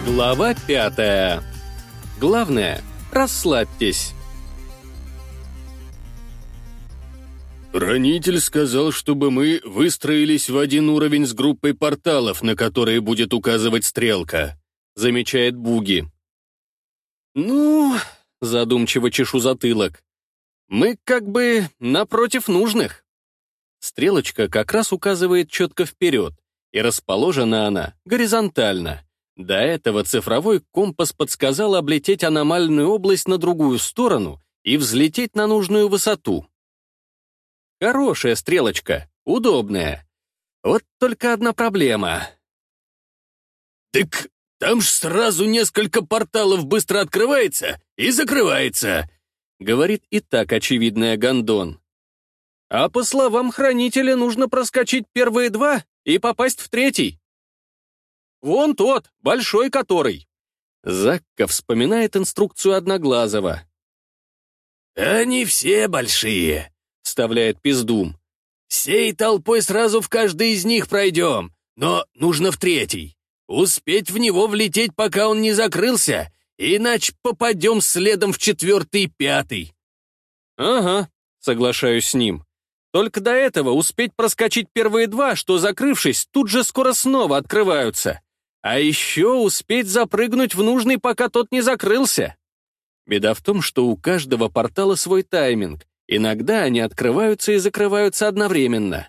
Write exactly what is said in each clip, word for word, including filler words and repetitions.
Глава пятая. Главное, расслабьтесь. Хранитель сказал, чтобы мы выстроились в один уровень с группой порталов, на которые будет указывать стрелка, замечает Буги. Ну, задумчиво чешу затылок. Мы как бы напротив нужных. Стрелочка как раз указывает четко вперед, и расположена она горизонтально. До этого цифровой компас подсказал облететь аномальную область на другую сторону и взлететь на нужную высоту. Хорошая стрелочка, удобная. Вот только одна проблема. «Так там ж сразу несколько порталов быстро открывается и закрывается», говорит и так очевидная Гондон. А по словам хранителя, нужно проскочить первые два и попасть в третий. Вон тот, большой который. Закка вспоминает инструкцию Одноглазого. «Они все большие», — вставляет Пиздум. «Всей толпой сразу в каждый из них пройдем, но нужно в третий. Успеть в него влететь, пока он не закрылся, иначе попадем следом в четвертый и пятый». Ага, соглашаюсь с ним. Только до этого успеть проскочить первые два, что, закрывшись, тут же скоро снова открываются. А еще успеть запрыгнуть в нужный, пока тот не закрылся. Беда в том, что у каждого портала свой тайминг. Иногда они открываются и закрываются одновременно.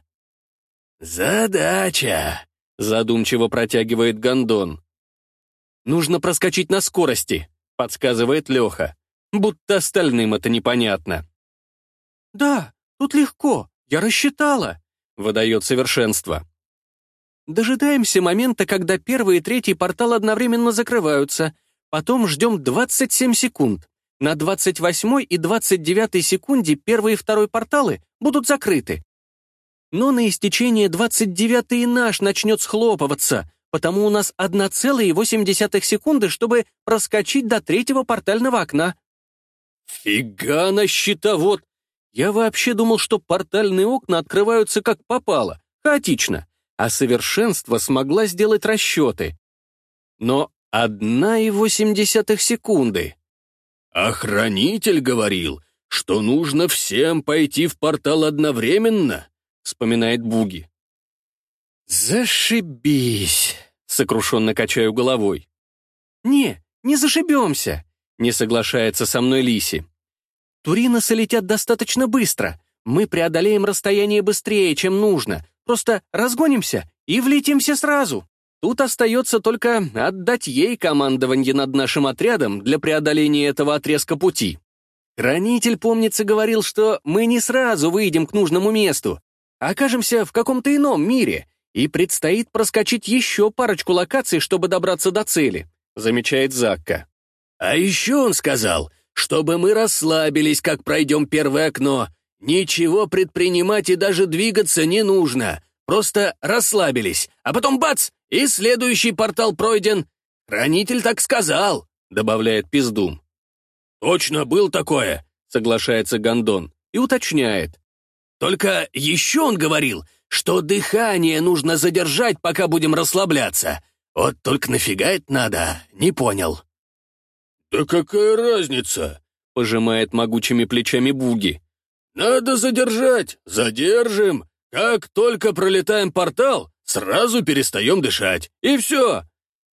«Задача», — задумчиво протягивает Гондон. «Нужно проскочить на скорости», — подсказывает Леха. Будто остальным это непонятно. «Да, тут легко, я рассчитала», — выдает совершенство. Дожидаемся момента, когда первый и третий портал одновременно закрываются. Потом ждем двадцать семь секунд. На двадцать восьмой и двадцать девятой секунде первый и второй порталы будут закрыты. Но на истечение двадцать девятой и наш начнет схлопываться, потому у нас одна целая восемь десятых секунды, чтобы проскочить до третьего портального окна. Фига на щитовод! Я вообще думал, что портальные окна открываются как попало, хаотично. А совершенство смогла сделать расчеты. Но одна и восемь десятых секунды. «А хранитель говорил, что нужно всем пойти в портал одновременно», — вспоминает Буги. «Зашибись», — сокрушенно качаю головой. «Не, не зашибемся», — не соглашается со мной Лиси. «Туриносы летят достаточно быстро. Мы преодолеем расстояние быстрее, чем нужно. Просто разгонимся и влетим все сразу. Тут остается только отдать ей командование над нашим отрядом для преодоления этого отрезка пути. Хранитель, помнится, говорил, что мы не сразу выйдем к нужному месту, а окажемся в каком-то ином мире, и предстоит проскочить еще парочку локаций, чтобы добраться до цели», — замечает Закка. «А еще он сказал, чтобы мы расслабились, как пройдем первое окно. Ничего предпринимать и даже двигаться не нужно. Просто расслабились, а потом бац, и следующий портал пройден. Хранитель так сказал», — добавляет Пиздум. «Точно был такое», — соглашается Гондон и уточняет. «Только еще он говорил, что дыхание нужно задержать, пока будем расслабляться. Вот только нафига это надо, не понял». «Да какая разница?» — пожимает могучими плечами Буги. «Надо задержать, задержим. Как только пролетаем портал, сразу перестаем дышать, и все».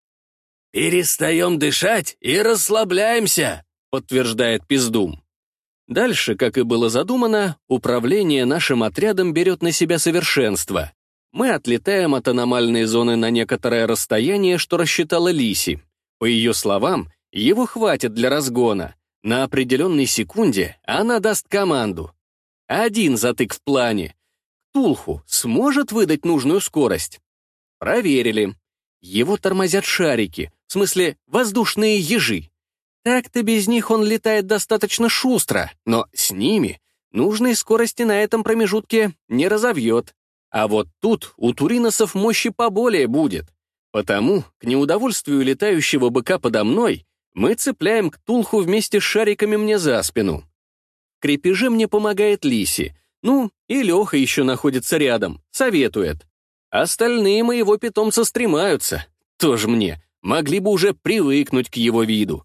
«Перестаем дышать и расслабляемся», — подтверждает Пиздум. Дальше, как и было задумано, управление нашим отрядом берет на себя совершенство. Мы отлетаем от аномальной зоны на некоторое расстояние, что рассчитала Лиси. По ее словам, его хватит для разгона. На определенной секунде она даст команду. Один затык в плане. Ктулху сможет выдать нужную скорость? Проверили. Его тормозят шарики, в смысле воздушные ежи. Так-то без них он летает достаточно шустро, но с ними нужной скорости на этом промежутке не разовьет. А вот тут у туриносов мощи поболее будет. Потому, к неудовольствию летающего быка подо мной, мы цепляем Ктулху вместе с шариками мне за спину. В крепеже мне помогает Лиси. Ну, и Леха еще находится рядом, советует. Остальные моего питомца стремаются. Тоже мне могли бы уже привыкнуть к его виду.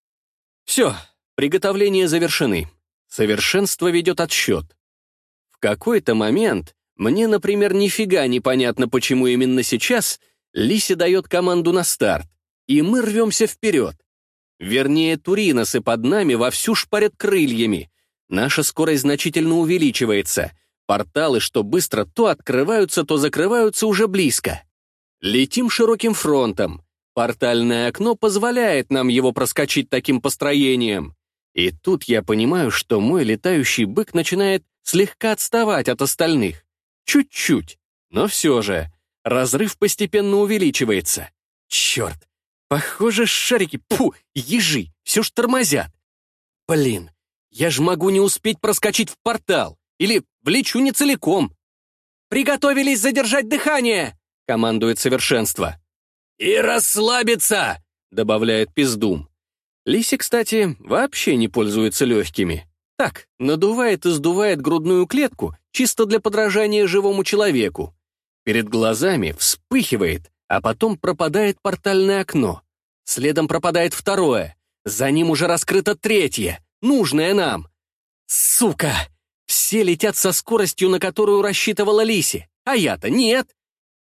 Все, приготовления завершены. Совершенство ведет отсчет. В какой-то момент, мне, например, нифига не понятно, почему именно сейчас, Лиси дает команду на старт, и мы рвемся вперед. Вернее, туриносы под нами вовсю шпарят крыльями. Наша скорость значительно увеличивается. Порталы, что быстро, то открываются, то закрываются уже близко. Летим широким фронтом. Портальное окно позволяет нам его проскочить таким построением. И тут я понимаю, что мой летающий бык начинает слегка отставать от остальных. Чуть-чуть, но все же. Разрыв постепенно увеличивается. Черт, похоже, шарики, пфу, ежи, все ж тормозят. Блин, я ж могу не успеть проскочить в портал. Или влечу не целиком. «Приготовились задержать дыхание!» — командует совершенство. «И расслабиться!» — добавляет Пиздум. Лиси, кстати, вообще не пользуется легкими. Так, надувает и сдувает грудную клетку чисто для подражания живому человеку. Перед глазами вспыхивает, а потом пропадает портальное окно. Следом пропадает второе. За ним уже раскрыто третье, нужное нам. Сука! Все летят со скоростью, на которую рассчитывала Лиси, а я-то нет.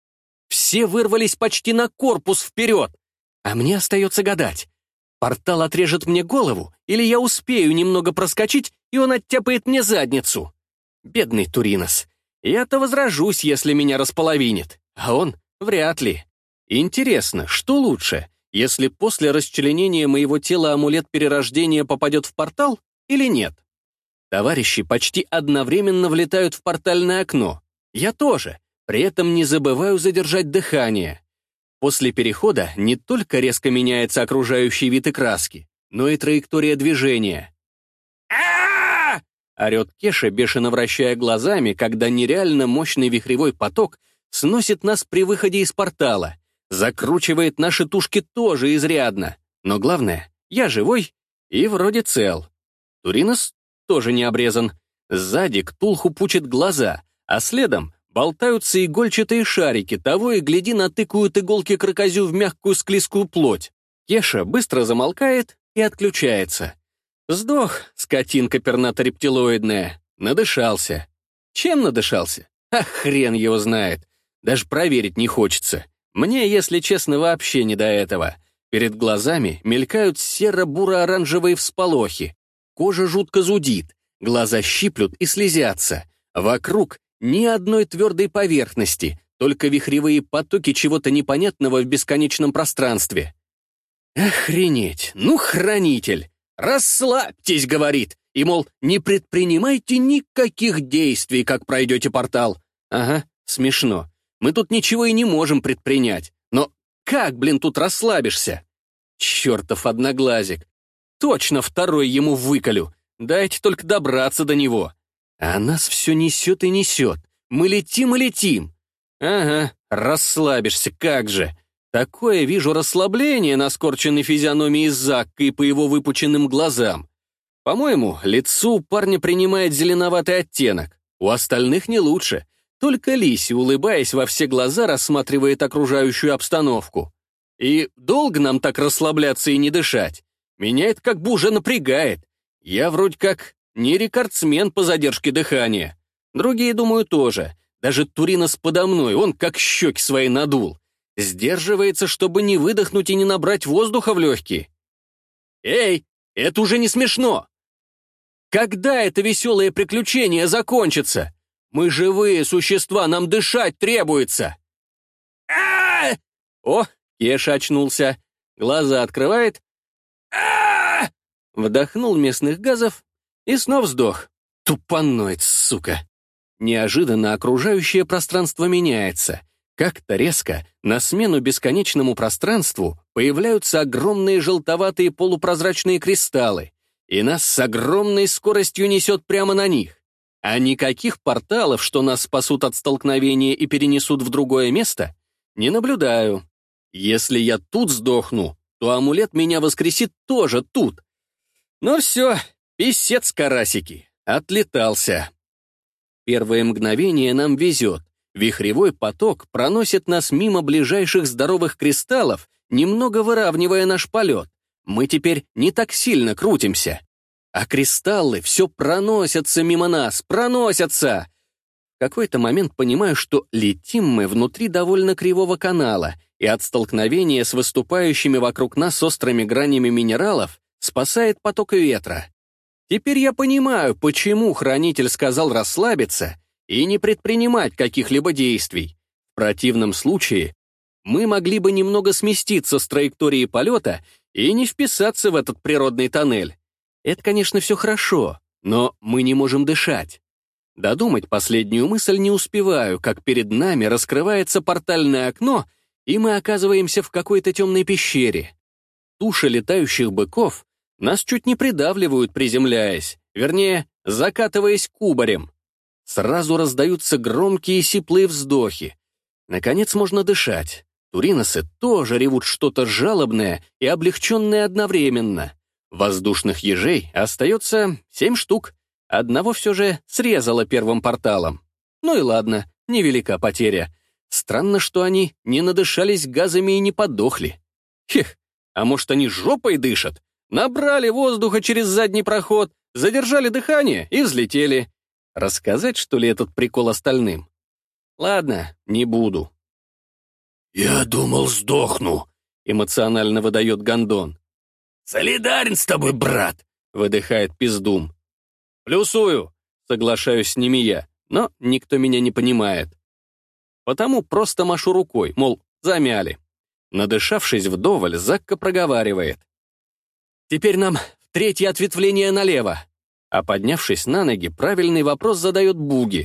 Все вырвались почти на корпус вперед. А мне остается гадать. Портал отрежет мне голову, или я успею немного проскочить, и он оттяпает мне задницу. Бедный Туринос. Я-то возражусь, если меня располовинит, а он вряд ли. Интересно, что лучше, если после расчленения моего тела амулет перерождения попадет в портал или нет? Товарищи почти одновременно влетают в портальное окно. Я тоже, при этом не забываю задержать дыхание. После перехода не только резко меняется окружающий вид и краски, но и траектория движения. а орет Кеша, бешено вращая глазами, когда нереально мощный вихревой поток сносит нас при выходе из портала, закручивает наши тушки тоже изрядно. Но главное, я живой и вроде цел. Туринос тоже не обрезан. Сзади Ктулху пучит глаза, а следом болтаются игольчатые шарики, того и гляди натыкают иголки крокозю в мягкую склизкую плоть. Кеша быстро замолкает и отключается. Сдох, скотинка пернато-рептилоидная. Надышался. Чем надышался? А хрен его знает. Даже проверить не хочется. Мне, если честно, вообще не до этого. Перед глазами мелькают серо-буро-оранжевые всполохи. Кожа жутко зудит, глаза щиплют и слезятся. Вокруг ни одной твердой поверхности, только вихревые потоки чего-то непонятного в бесконечном пространстве. Охренеть, ну хранитель! «Расслабьтесь», — говорит, и, мол, не предпринимайте никаких действий, как пройдете портал. Ага, смешно. Мы тут ничего и не можем предпринять. Но как, блин, тут расслабишься? Чертов одноглазик. Точно второй ему выколю. Дайте только добраться до него. А нас все несет и несет. Мы летим и летим. Ага, расслабишься, как же. Такое вижу расслабление на скорченной физиономии Закка и по его выпученным глазам. По-моему, лицо у парня принимает зеленоватый оттенок. У остальных не лучше. Только Лиси, улыбаясь во все глаза, рассматривает окружающую обстановку. И долго нам так расслабляться и не дышать? Меня это как бы уже напрягает. Я вроде как не рекордсмен по задержке дыхания. Другие, думаю, тоже. Даже Туринос подо мной, он как щеки свои надул. Сдерживается, чтобы не выдохнуть и не набрать воздуха в легкие. Эй, это уже не смешно. Когда это веселое приключение закончится? Мы живые существа, нам дышать требуется. А-а-а! О, Кеша очнулся. Глаза открывает. А-а-а! Вдохнул местных газов и снова сдох. Тупаноид, сука. Неожиданно окружающее пространство меняется. Как-то резко на смену бесконечному пространству появляются огромные желтоватые полупрозрачные кристаллы, и нас с огромной скоростью несет прямо на них. А никаких порталов, что нас спасут от столкновения и перенесут в другое место, не наблюдаю. Если я тут сдохну, то амулет меня воскресит тоже тут. Ну все, писец, карасики, отлетался. Первое мгновение нам везет. Вихревой поток проносит нас мимо ближайших здоровых кристаллов, немного выравнивая наш полет. Мы теперь не так сильно крутимся. А кристаллы все проносятся мимо нас, проносятся. В какой-то момент понимаю, что летим мы внутри довольно кривого канала, и от столкновения с выступающими вокруг нас острыми гранями минералов спасает поток ветра. Теперь я понимаю, почему хранитель сказал расслабиться и не предпринимать каких-либо действий. В противном случае мы могли бы немного сместиться с траектории полета и не вписаться в этот природный тоннель. Это, конечно, все хорошо, но мы не можем дышать. Додумать последнюю мысль не успеваю, как перед нами раскрывается портальное окно, и мы оказываемся в какой-то темной пещере. Туши летающих быков нас чуть не придавливают, приземляясь, вернее, закатываясь кубарем. Сразу раздаются громкие сиплые вздохи. Наконец можно дышать. Туриносы тоже ревут что-то жалобное и облегченное одновременно. Воздушных ежей остается семь штук. Одного все же срезало первым порталом. Ну и ладно, невелика потеря. Странно, что они не надышались газами и не подохли. Хех, а может, они жопой дышат? Набрали воздуха через задний проход, задержали дыхание и взлетели. Рассказать, что ли, этот прикол остальным? Ладно, не буду. «Я думал, сдохну», — эмоционально выдает Гондон. «Солидарен с тобой, брат», — выдыхает Пиздум. «Плюсую», — соглашаюсь с ними я, но никто меня не понимает. Потому просто машу рукой, мол, замяли. Надышавшись вдоволь, Закка проговаривает. «Теперь нам в третье ответвление налево». А поднявшись на ноги, правильный вопрос задает Буги.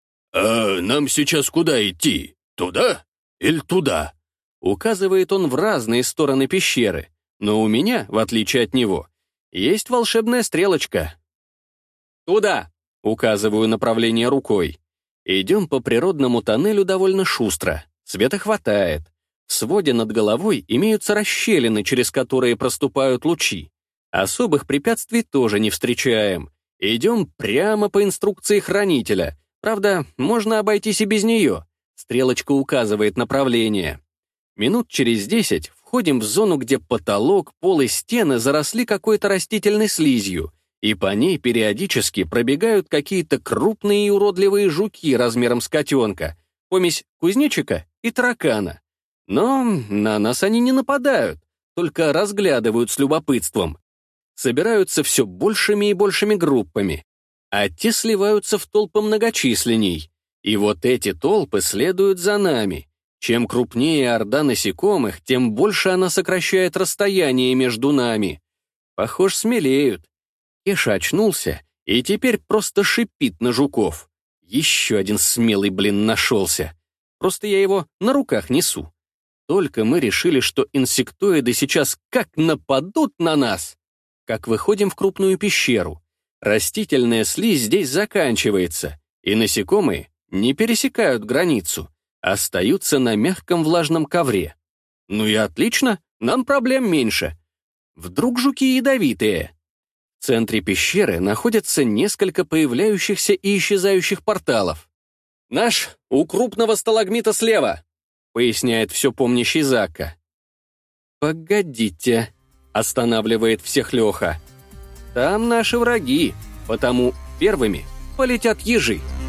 «А нам сейчас куда идти? Туда или туда?» Указывает он в разные стороны пещеры, но у меня, в отличие от него, есть волшебная стрелочка. «Туда!» — указываю направление рукой. Идем по природному тоннелю довольно шустро. Света хватает. В своде над головой имеются расщелины, через которые проступают лучи. Особых препятствий тоже не встречаем. Идем прямо по инструкции хранителя. Правда, можно обойтись и без нее. Стрелочка указывает направление. Минут через десять входим в зону, где потолок, пол и стены заросли какой-то растительной слизью, и по ней периодически пробегают какие-то крупные и уродливые жуки размером с котенка, помесь кузнечика и таракана. Но на нас они не нападают, только разглядывают с любопытством. Собираются все большими и большими группами, а те сливаются в толпы многочисленней. И вот эти толпы следуют за нами. Чем крупнее орда насекомых, тем больше она сокращает расстояние между нами. Похож, смелеют. Кеша очнулся и теперь просто шипит на жуков. Еще один смелый, блин, нашелся. Просто я его на руках несу. Только мы решили, что инсектоиды сейчас как нападут на нас, как выходим в крупную пещеру. Растительная слизь здесь заканчивается, и насекомые не пересекают границу, остаются на мягком влажном ковре. Ну и отлично, нам проблем меньше. Вдруг жуки ядовитые? В центре пещеры находятся несколько появляющихся и исчезающих порталов. «Наш у крупного сталагмита слева», — поясняет все помнящий Закка. «Погодите», — останавливает всех Леха. «Там наши враги, потому первыми полетят ежи».